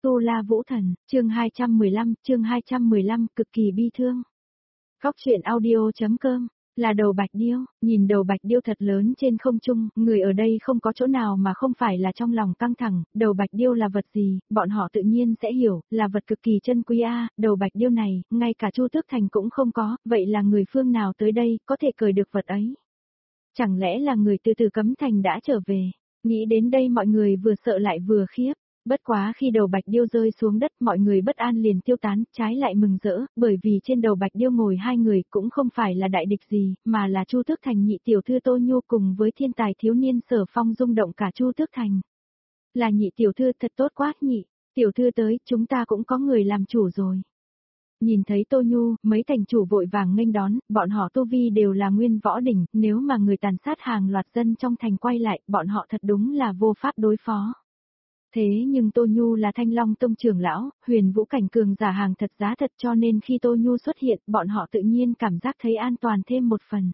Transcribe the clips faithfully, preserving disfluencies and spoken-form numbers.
Tu La Vũ Thần, chương hai trăm mười lăm, chương hai trăm mười lăm, cực kỳ bi thương. Góc truyện audio.com, là đầu bạch điêu, nhìn đầu bạch điêu thật lớn trên không trung, người ở đây không có chỗ nào mà không phải là trong lòng căng thẳng, đầu bạch điêu là vật gì, bọn họ tự nhiên sẽ hiểu, là vật cực kỳ chân quý a, đầu bạch điêu này, ngay cả Chu Tước Thành cũng không có, vậy là người phương nào tới đây, có thể cởi được vật ấy? Chẳng lẽ là người từ Tử Cấm Thành đã trở về? Nghĩ đến đây mọi người vừa sợ lại vừa khiếp. Bất quá khi đầu bạch điêu rơi xuống đất mọi người bất an liền tiêu tán, trái lại mừng rỡ, bởi vì trên đầu bạch điêu ngồi hai người cũng không phải là đại địch gì, mà là Chu Tước Thành nhị tiểu thư Tô Nhu cùng với thiên tài thiếu niên Sở Phong rung động cả Chu Tước Thành. Là nhị tiểu thư thật tốt quá nhị, tiểu thư tới, chúng ta cũng có người làm chủ rồi. Nhìn thấy Tô Nhu, mấy thành chủ vội vàng nghênh đón, bọn họ tu vi đều là nguyên võ đỉnh, nếu mà người tàn sát hàng loạt dân trong thành quay lại, bọn họ thật đúng là vô pháp đối phó. Thế nhưng Tô Nhu là Thanh Long Tông trưởng lão, huyền vũ cảnh cường giả hàng thật giá thật cho nên khi Tô Nhu xuất hiện, bọn họ tự nhiên cảm giác thấy an toàn thêm một phần.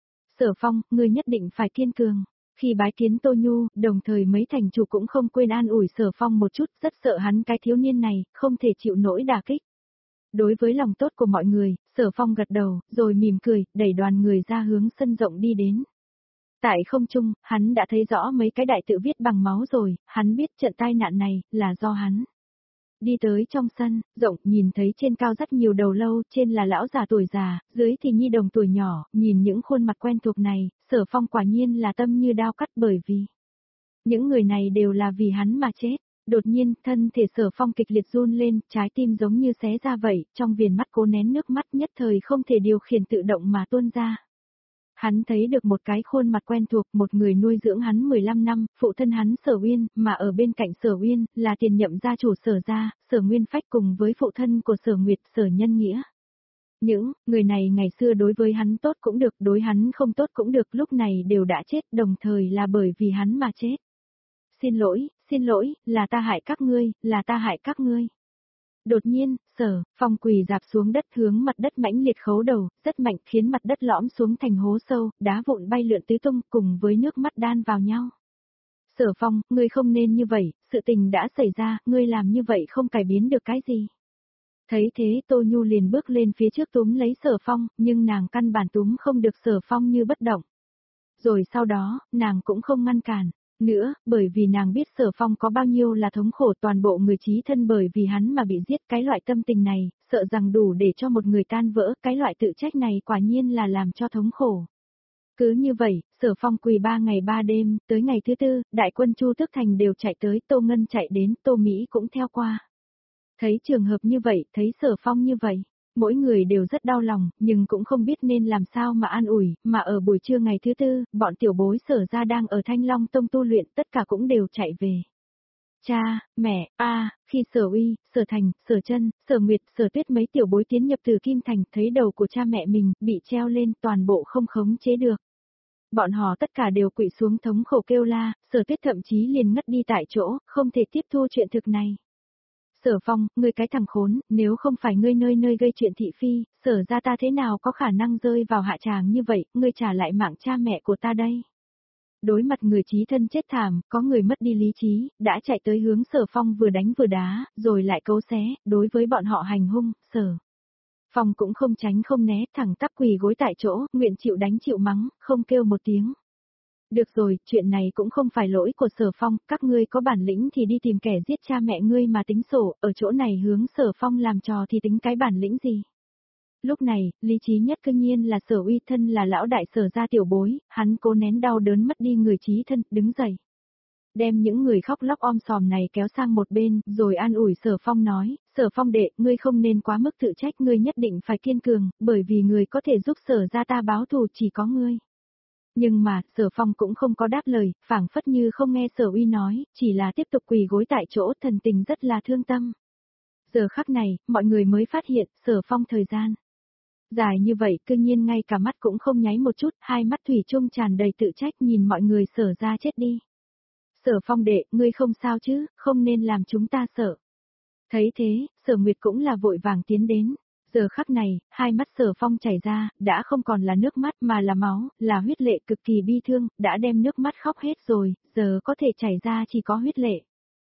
Sở Phong, ngươi nhất định phải kiên cường. Khi bái kiến Tô Nhu, đồng thời mấy thành chủ cũng không quên an ủi Sở Phong một chút, rất sợ hắn cái thiếu niên này, không thể chịu nổi đả kích. Đối với lòng tốt của mọi người, Sở Phong gật đầu, rồi mỉm cười, đẩy đoàn người ra hướng sân rộng đi đến. Tại không trung, hắn đã thấy rõ mấy cái đại tự viết bằng máu rồi, hắn biết trận tai nạn này, là do hắn. Đi tới trong sân, rộng, nhìn thấy trên cao rất nhiều đầu lâu, trên là lão già tuổi già, dưới thì nhi đồng tuổi nhỏ, nhìn những khuôn mặt quen thuộc này, Sở Phong quả nhiên là tâm như đao cắt bởi vì những người này đều là vì hắn mà chết. Đột nhiên, thân thể Sở Phong kịch liệt run lên, trái tim giống như xé ra vậy, trong viền mắt cố nén nước mắt nhất thời không thể điều khiển tự động mà tuôn ra. Hắn thấy được một cái khuôn mặt quen thuộc, một người nuôi dưỡng hắn mười lăm năm, phụ thân hắn Sở Uyên, mà ở bên cạnh Sở Uyên, là tiền nhậm gia chủ Sở gia, Sở Nguyên Phách cùng với phụ thân của Sở Nguyệt, Sở Nhân Nghĩa. Những người này ngày xưa đối với hắn tốt cũng được, đối hắn không tốt cũng được, lúc này đều đã chết, đồng thời là bởi vì hắn mà chết. Xin lỗi, xin lỗi, là ta hại các ngươi, là ta hại các ngươi. Đột nhiên, Sở Phong quỳ rạp xuống đất hướng mặt đất mãnh liệt khấu đầu, rất mạnh khiến mặt đất lõm xuống thành hố sâu, đá vụn bay lượn tứ tung cùng với nước mắt đan vào nhau. Sở Phong, ngươi không nên như vậy, sự tình đã xảy ra, ngươi làm như vậy không cải biến được cái gì. Thấy thế Tô Nhu liền bước lên phía trước túm lấy Sở Phong, nhưng nàng căn bản túm không được Sở Phong như bất động. Rồi sau đó, nàng cũng không ngăn cản. Nữa, bởi vì nàng biết Sở Phong có bao nhiêu là thống khổ, toàn bộ người chí thân bởi vì hắn mà bị giết, cái loại tâm tình này, sợ rằng đủ để cho một người tan vỡ, cái loại tự trách này quả nhiên là làm cho thống khổ. Cứ như vậy, Sở Phong quỳ ba ngày ba đêm, tới ngày thứ tư, đại quân Chu Tước Thành đều chạy tới, Tô Ngân chạy đến, Tô Mỹ cũng theo qua. Thấy trường hợp như vậy, thấy Sở Phong như vậy, mỗi người đều rất đau lòng, nhưng cũng không biết nên làm sao mà an ủi, mà ở buổi trưa ngày thứ tư, bọn tiểu bối Sở gia đang ở Thanh Long Tông tu luyện, tất cả cũng đều chạy về. Cha, mẹ, a, khi Sở Uy, Sở Thành, Sở Chân, Sở Nguyệt, Sở Tuyết mấy tiểu bối tiến nhập từ Kim Thành, thấy đầu của cha mẹ mình bị treo lên, toàn bộ không khống chế được. Bọn họ tất cả đều quỵ xuống thống khổ kêu la, Sở Tuyết thậm chí liền ngất đi tại chỗ, không thể tiếp thu chuyện thực này. Sở Phong, ngươi cái thằng khốn, nếu không phải ngươi nơi nơi gây chuyện thị phi, Sở ra ta thế nào có khả năng rơi vào hạ tràng như vậy, ngươi trả lại mạng cha mẹ của ta đây. Đối mặt người chí thân chết thảm, có người mất đi lý trí, đã chạy tới hướng Sở Phong vừa đánh vừa đá, rồi lại cấu xé, đối với bọn họ hành hung, Sở Phong cũng không tránh không né, thẳng tắp quỳ gối tại chỗ, nguyện chịu đánh chịu mắng, không kêu một tiếng. Được rồi, chuyện này cũng không phải lỗi của Sở Phong, các ngươi có bản lĩnh thì đi tìm kẻ giết cha mẹ ngươi mà tính sổ, ở chỗ này hướng Sở Phong làm trò thì tính cái bản lĩnh gì. Lúc này, lý trí nhất cương nhiên là Sở Uy thân là lão đại Sở gia tiểu bối, hắn cố nén đau đớn mất đi người trí thân, đứng dậy. Đem những người khóc lóc om sòm này kéo sang một bên, rồi an ủi Sở Phong nói, Sở Phong đệ, ngươi không nên quá mức tự trách, ngươi nhất định phải kiên cường, bởi vì người có thể giúp Sở gia ta báo thù chỉ có ngươi. Nhưng mà, Sở Phong cũng không có đáp lời, phảng phất như không nghe Sở Uy nói, chỉ là tiếp tục quỳ gối tại chỗ, thần tình rất là thương tâm. Giờ khắc này, mọi người mới phát hiện, Sở Phong thời gian dài như vậy, cương nhiên ngay cả mắt cũng không nháy một chút, hai mắt thủy chung tràn đầy tự trách nhìn mọi người Sở ra chết đi. Sở Phong đệ, ngươi không sao chứ, không nên làm chúng ta sợ. Thấy thế, Sở Nguyệt cũng là vội vàng tiến đến. Giờ khắc này, hai mắt Sở Phong chảy ra, đã không còn là nước mắt mà là máu, là huyết lệ cực kỳ bi thương, đã đem nước mắt khóc hết rồi, giờ có thể chảy ra chỉ có huyết lệ.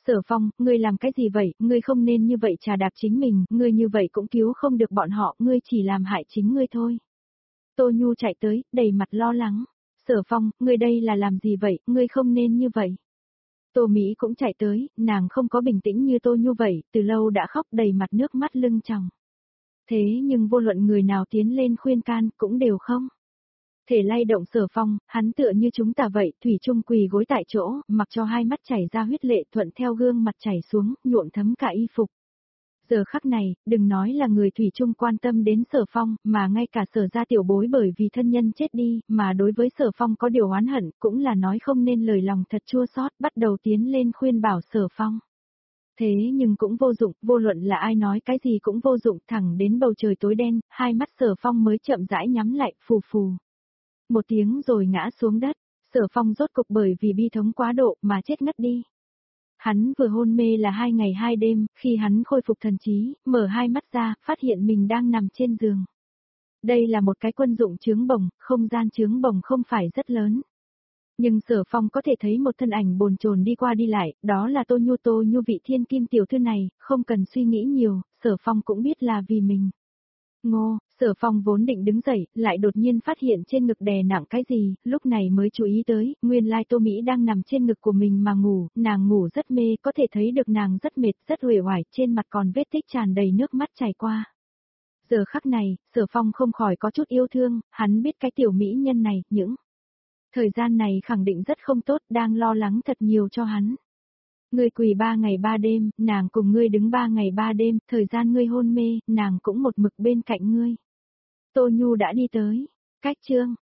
Sở Phong, ngươi làm cái gì vậy, ngươi không nên như vậy trà đạp chính mình, ngươi như vậy cũng cứu không được bọn họ, ngươi chỉ làm hại chính ngươi thôi. Tô Nhu chạy tới, đầy mặt lo lắng. Sở Phong, ngươi đây là làm gì vậy, ngươi không nên như vậy. Tô Mỹ cũng chạy tới, nàng không có bình tĩnh như Tô Nhu vậy, từ lâu đã khóc đầy mặt nước mắt lưng tròng. Thế nhưng vô luận người nào tiến lên khuyên can, cũng đều không thể lay động Sở Phong, hắn tựa như chúng ta vậy, thủy chung quỳ gối tại chỗ, mặc cho hai mắt chảy ra huyết lệ thuận theo gương mặt chảy xuống, nhuộm thấm cả y phục. Giờ khắc này, đừng nói là người thủy chung quan tâm đến Sở Phong, mà ngay cả Sở gia tiểu bối bởi vì thân nhân chết đi, mà đối với Sở Phong có điều oán hận, cũng là nói không nên lời lòng thật chua xót, bắt đầu tiến lên khuyên bảo Sở Phong. Thế nhưng cũng vô dụng, vô luận là ai nói cái gì cũng vô dụng, thẳng đến bầu trời tối đen, hai mắt Sở Phong mới chậm rãi nhắm lại, phù phù. Một tiếng rồi ngã xuống đất, Sở Phong rốt cục bởi vì bi thống quá độ mà chết ngất đi. Hắn vừa hôn mê là hai ngày hai đêm, khi hắn khôi phục thần trí, mở hai mắt ra, phát hiện mình đang nằm trên giường. Đây là một cái quân dụng chướng bồng, không gian chướng bồng không phải rất lớn. Nhưng Sở Phong có thể thấy một thân ảnh bồn chồn đi qua đi lại, đó là Tô Nhu Tô Nhu vị thiên kim tiểu thư này, không cần suy nghĩ nhiều, Sở Phong cũng biết là vì mình. Ngô, Sở Phong vốn định đứng dậy, lại đột nhiên phát hiện trên ngực đè nặng cái gì, lúc này mới chú ý tới, nguyên lai Tô Mỹ đang nằm trên ngực của mình mà ngủ, nàng ngủ rất mê, có thể thấy được nàng rất mệt, rất uể oải, trên mặt còn vết tích tràn đầy nước mắt chảy qua. Giờ khắc này, Sở Phong không khỏi có chút yêu thương, hắn biết cái tiểu mỹ nhân này, những thời gian này khẳng định rất không tốt, đang lo lắng thật nhiều cho hắn. Ngươi quỳ ba ngày ba đêm, nàng cùng ngươi đứng ba ngày ba đêm, thời gian ngươi hôn mê, nàng cũng một mực bên cạnh ngươi. Tô Nhu đã đi tới. Cách chương